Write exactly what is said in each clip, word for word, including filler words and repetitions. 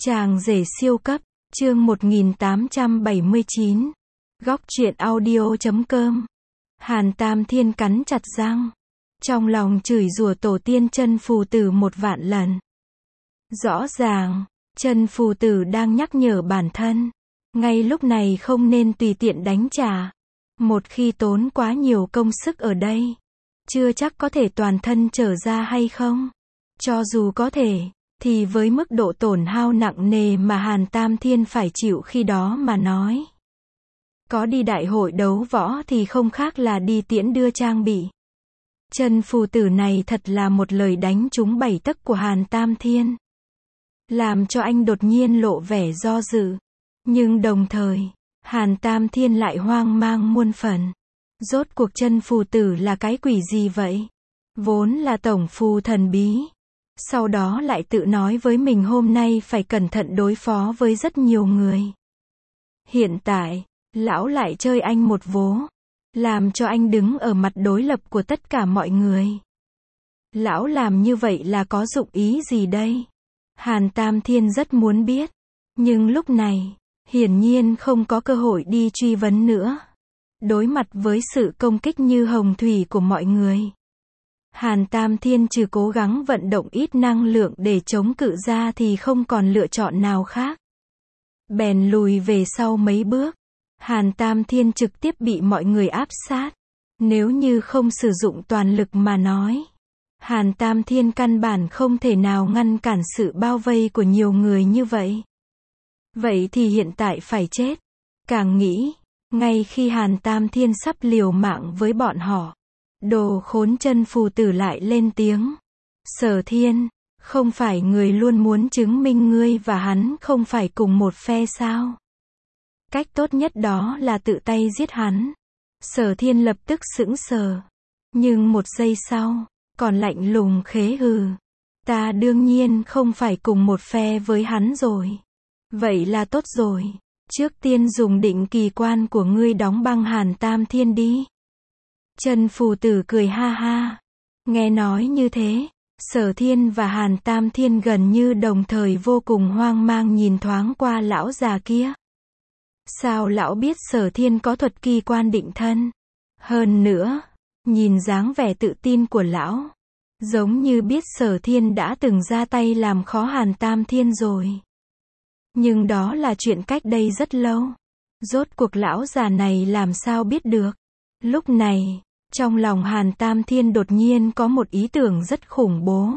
Chàng rể siêu cấp, chương một nghìn tám trăm bảy mươi chín. Góc truyện audio chấm com. Hàn Tam Thiên cắn chặt răng. Trong lòng chửi rủa tổ tiên Chân Phù Tử một vạn lần. Rõ ràng, Chân Phù Tử đang nhắc nhở bản thân. Ngay lúc này không nên tùy tiện đánh trả. Một khi tốn quá nhiều công sức ở đây, chưa chắc có thể toàn thân trở ra hay không. Cho dù có thể, thì với mức độ tổn hao nặng nề mà Hàn Tam Thiên phải chịu khi đó mà nói, có đi đại hội đấu võ thì không khác là đi tiễn đưa trang bị. Chân Phù Tử này thật là một lời đánh trúng bảy tấc của Hàn Tam Thiên, làm cho anh đột nhiên lộ vẻ do dự. Nhưng đồng thời, Hàn Tam Thiên lại hoang mang muôn phần. Rốt cuộc Chân Phù Tử là cái quỷ gì vậy? Vốn là tổng phù thần bí, sau đó lại tự nói với mình hôm nay phải cẩn thận đối phó với rất nhiều người. Hiện tại, lão lại chơi anh một vố, làm cho anh đứng ở mặt đối lập của tất cả mọi người. Lão làm như vậy là có dụng ý gì đây? Hàn Tam Thiên rất muốn biết, nhưng lúc này, hiển nhiên không có cơ hội đi truy vấn nữa. Đối mặt với sự công kích như hồng thủy của mọi người, Hàn Tam Thiên trừ cố gắng vận động ít năng lượng để chống cự ra thì không còn lựa chọn nào khác. Bèn lùi về sau mấy bước. Hàn Tam Thiên trực tiếp bị mọi người áp sát. Nếu như không sử dụng toàn lực mà nói, Hàn Tam Thiên căn bản không thể nào ngăn cản sự bao vây của nhiều người như vậy. Vậy thì hiện tại phải chết. Càng nghĩ, ngay khi Hàn Tam Thiên sắp liều mạng với bọn họ, đồ khốn Chân Phù Tử lại lên tiếng. Sở Thiên, không phải người luôn muốn chứng minh ngươi và hắn không phải cùng một phe sao? Cách tốt nhất đó là tự tay giết hắn. Sở Thiên lập tức sững sờ. Nhưng một giây sau, còn lạnh lùng khế hừ. Ta đương nhiên không phải cùng một phe với hắn rồi. Vậy là tốt rồi. Trước tiên dùng định kỳ quan của ngươi đóng băng Hàn Tam Thiên đi. Chân Phù Tử cười ha ha. Nghe nói như thế, Sở Thiên và Hàn Tam Thiên gần như đồng thời vô cùng hoang mang nhìn thoáng qua lão già kia. Sao lão biết Sở Thiên có thuật kỳ quan định thân? Hơn nữa, nhìn dáng vẻ tự tin của lão, giống như biết Sở Thiên đã từng ra tay làm khó Hàn Tam Thiên rồi. Nhưng đó là chuyện cách đây rất lâu. Rốt cuộc lão già này làm sao biết được? Lúc này, trong lòng Hàn Tam Thiên đột nhiên có một ý tưởng rất khủng bố.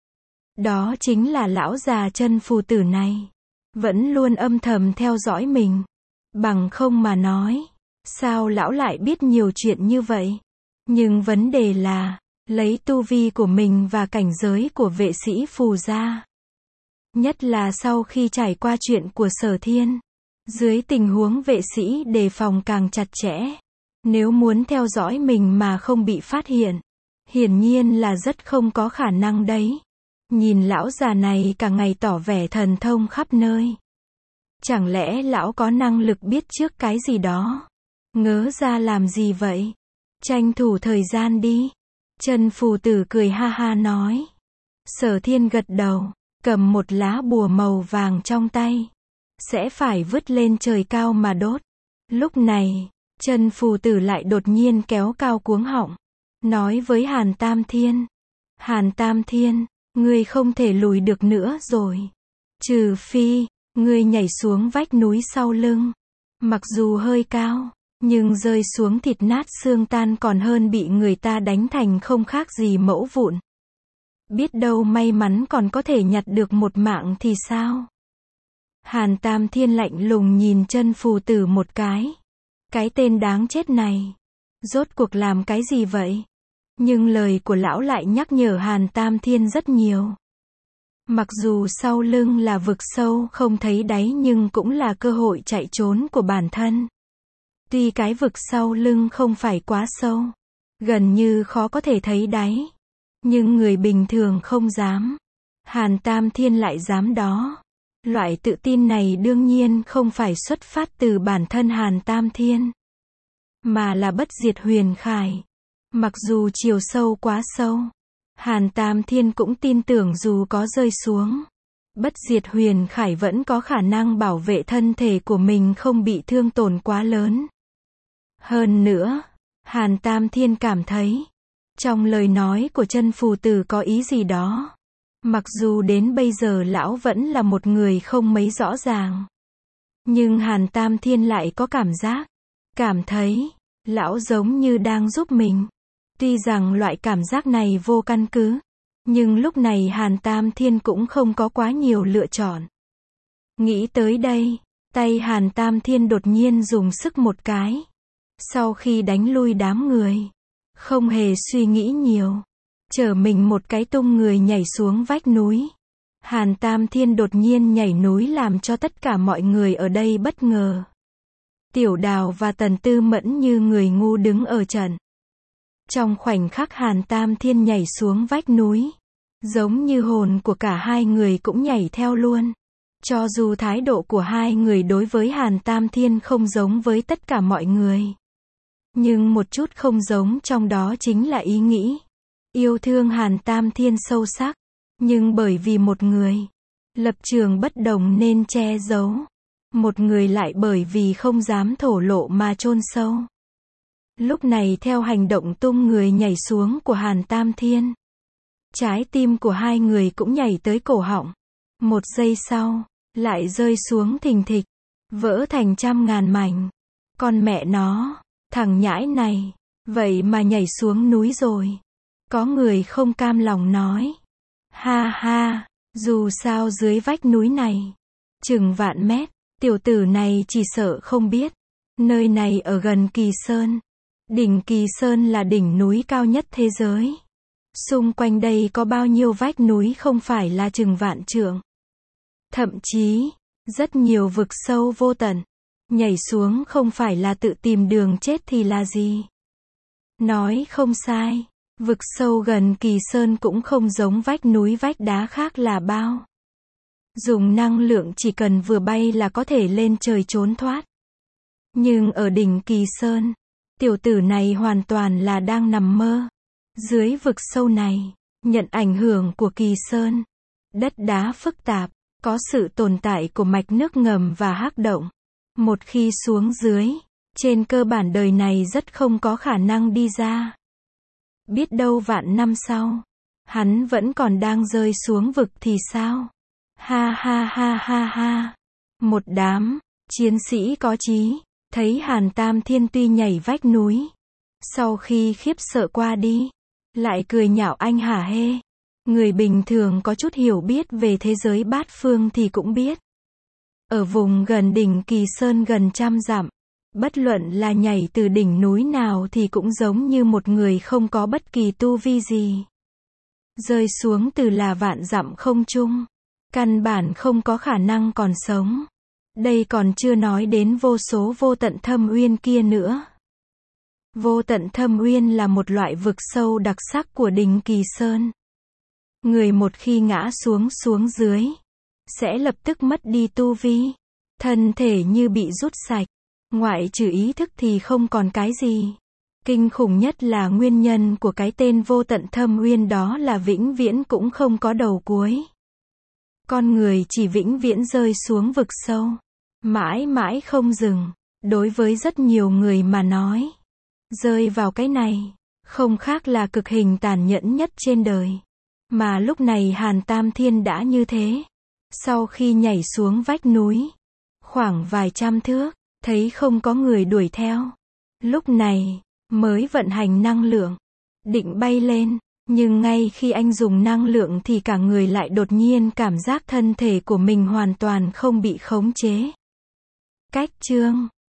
Đó chính là lão già Chân Phù Tử này vẫn luôn âm thầm theo dõi mình. Bằng không mà nói, sao lão lại biết nhiều chuyện như vậy? Nhưng vấn đề là, lấy tu vi của mình và cảnh giới của vệ sĩ Phù gia, nhất là sau khi trải qua chuyện của Sở Thiên, dưới tình huống vệ sĩ đề phòng càng chặt chẽ, nếu muốn theo dõi mình mà không bị phát hiện, hiển nhiên là rất không có khả năng đấy. Nhìn lão già này cả ngày tỏ vẻ thần thông khắp nơi. Chẳng lẽ lão có năng lực biết trước cái gì đó? Ngớ ra làm gì vậy? Tranh thủ thời gian đi. Chân Phù Tử cười ha ha nói. Sở Thiên gật đầu, cầm một lá bùa màu vàng trong tay. Sẽ phải vứt lên trời cao mà đốt. Lúc này, Chân Phù Tử lại đột nhiên kéo cao cuống họng, nói với Hàn Tam Thiên. Hàn Tam Thiên, ngươi không thể lùi được nữa rồi. Trừ phi, ngươi nhảy xuống vách núi sau lưng. Mặc dù hơi cao, nhưng rơi xuống thịt nát xương tan còn hơn bị người ta đánh thành không khác gì mẫu vụn. Biết đâu may mắn còn có thể nhặt được một mạng thì sao? Hàn Tam Thiên lạnh lùng nhìn Chân Phù Tử một cái. Cái tên đáng chết này, rốt cuộc làm cái gì vậy? Nhưng lời của lão lại nhắc nhở Hàn Tam Thiên rất nhiều. Mặc dù sau lưng là vực sâu không thấy đáy nhưng cũng là cơ hội chạy trốn của bản thân. Tuy cái vực sau lưng không phải quá sâu, gần như khó có thể thấy đáy, nhưng người bình thường không dám. Hàn Tam Thiên lại dám đó. Loại tự tin này đương nhiên không phải xuất phát từ bản thân Hàn Tam Thiên, mà là bất diệt huyền khải. Mặc dù chiều sâu quá sâu, Hàn Tam Thiên cũng tin tưởng dù có rơi xuống, Bất diệt huyền khải vẫn có khả năng bảo vệ thân thể của mình không bị thương tổn quá lớn. Hơn nữa, Hàn Tam Thiên cảm thấy, trong lời nói của chân phù tử có ý gì đó. Mặc dù đến bây giờ lão vẫn là một người không mấy rõ ràng. Nhưng Hàn Tam Thiên lại có cảm giác, cảm thấy, lão giống như đang giúp mình. Tuy rằng loại cảm giác này vô căn cứ, nhưng lúc này Hàn Tam Thiên cũng không có quá nhiều lựa chọn. Nghĩ tới đây, tay Hàn Tam Thiên đột nhiên dùng sức một cái. Sau khi đánh lui đám người, không hề suy nghĩ nhiều, chở mình một cái tung người nhảy xuống vách núi. Hàn Tam Thiên đột nhiên nhảy núi làm cho tất cả mọi người ở đây bất ngờ. Tiểu Đào và Tần Tư Mẫn như người ngu đứng ở trận. Trong khoảnh khắc Hàn Tam Thiên nhảy xuống vách núi, giống như hồn của cả hai người cũng nhảy theo luôn. Cho dù thái độ của hai người đối với Hàn Tam Thiên không giống với tất cả mọi người, nhưng một chút không giống trong đó chính là ý nghĩ yêu thương Hàn Tam Thiên sâu sắc, nhưng bởi vì một người lập trường bất đồng nên che giấu, một người lại bởi vì không dám thổ lộ mà chôn sâu. Lúc này theo hành động tung người nhảy xuống của Hàn Tam Thiên, trái tim của hai người cũng nhảy tới cổ họng. Một giây sau, lại rơi xuống thình thịch, vỡ thành trăm ngàn mảnh. Con mẹ nó, thằng nhãi này, vậy mà nhảy xuống núi rồi. Có người không cam lòng nói. Ha ha, dù sao dưới vách núi này, chừng vạn mét, tiểu tử này chỉ sợ không biết. Nơi này ở gần Kỳ Sơn. Đỉnh Kỳ Sơn là đỉnh núi cao nhất thế giới. Xung quanh đây có bao nhiêu vách núi không phải là chừng vạn trượng. Thậm chí, rất nhiều vực sâu vô tận. Nhảy xuống không phải là tự tìm đường chết thì là gì? Nói không sai, vực sâu gần Kỳ Sơn cũng không giống vách núi vách đá khác là bao. Dùng năng lượng chỉ cần vừa bay là có thể lên trời trốn thoát. Nhưng ở đỉnh Kỳ Sơn, tiểu tử này hoàn toàn là đang nằm mơ. Dưới vực sâu này, nhận ảnh hưởng của Kỳ Sơn, đất đá phức tạp, có sự tồn tại của mạch nước ngầm và hắc động. Một khi xuống dưới, trên cơ bản đời này rất không có khả năng đi ra. Biết đâu vạn năm sau, hắn vẫn còn đang rơi xuống vực thì sao? Ha ha ha ha ha. Một đám chiến sĩ có chí, thấy Hàn Tam Thiên tuy nhảy vách núi, sau khi khiếp sợ qua đi, lại cười nhạo anh hả hê. Người bình thường có chút hiểu biết về thế giới bát phương thì cũng biết. Ở vùng gần đỉnh Kỳ Sơn gần trăm dặm, bất luận là nhảy từ đỉnh núi nào thì cũng giống như một người không có bất kỳ tu vi gì. Rơi xuống từ là vạn dặm không trung, căn bản không có khả năng còn sống. Đây còn chưa nói đến vô số vô tận thâm uyên kia nữa. Vô tận thâm uyên là một loại vực sâu đặc sắc của đỉnh Kỳ Sơn. Người một khi ngã xuống xuống dưới, sẽ lập tức mất đi tu vi. Thân thể như bị rút sạch, ngoại trừ ý thức thì không còn cái gì. Kinh khủng nhất là nguyên nhân của cái tên vô tận thâm uyên đó là vĩnh viễn cũng không có đầu cuối. Con người chỉ vĩnh viễn rơi xuống vực sâu, mãi mãi không dừng. Đối với rất nhiều người mà nói, rơi vào cái này, không khác là cực hình tàn nhẫn nhất trên đời. Mà lúc này Hàn Tam Thiên đã như thế. Sau khi nhảy xuống vách núi, khoảng vài trăm thước, thấy không có người đuổi theo. Lúc này, mới vận hành năng lượng, định bay lên. Nhưng ngay khi anh dùng năng lượng thì cả người lại đột nhiên cảm giác thân thể của mình hoàn toàn không bị khống chế. Cách chương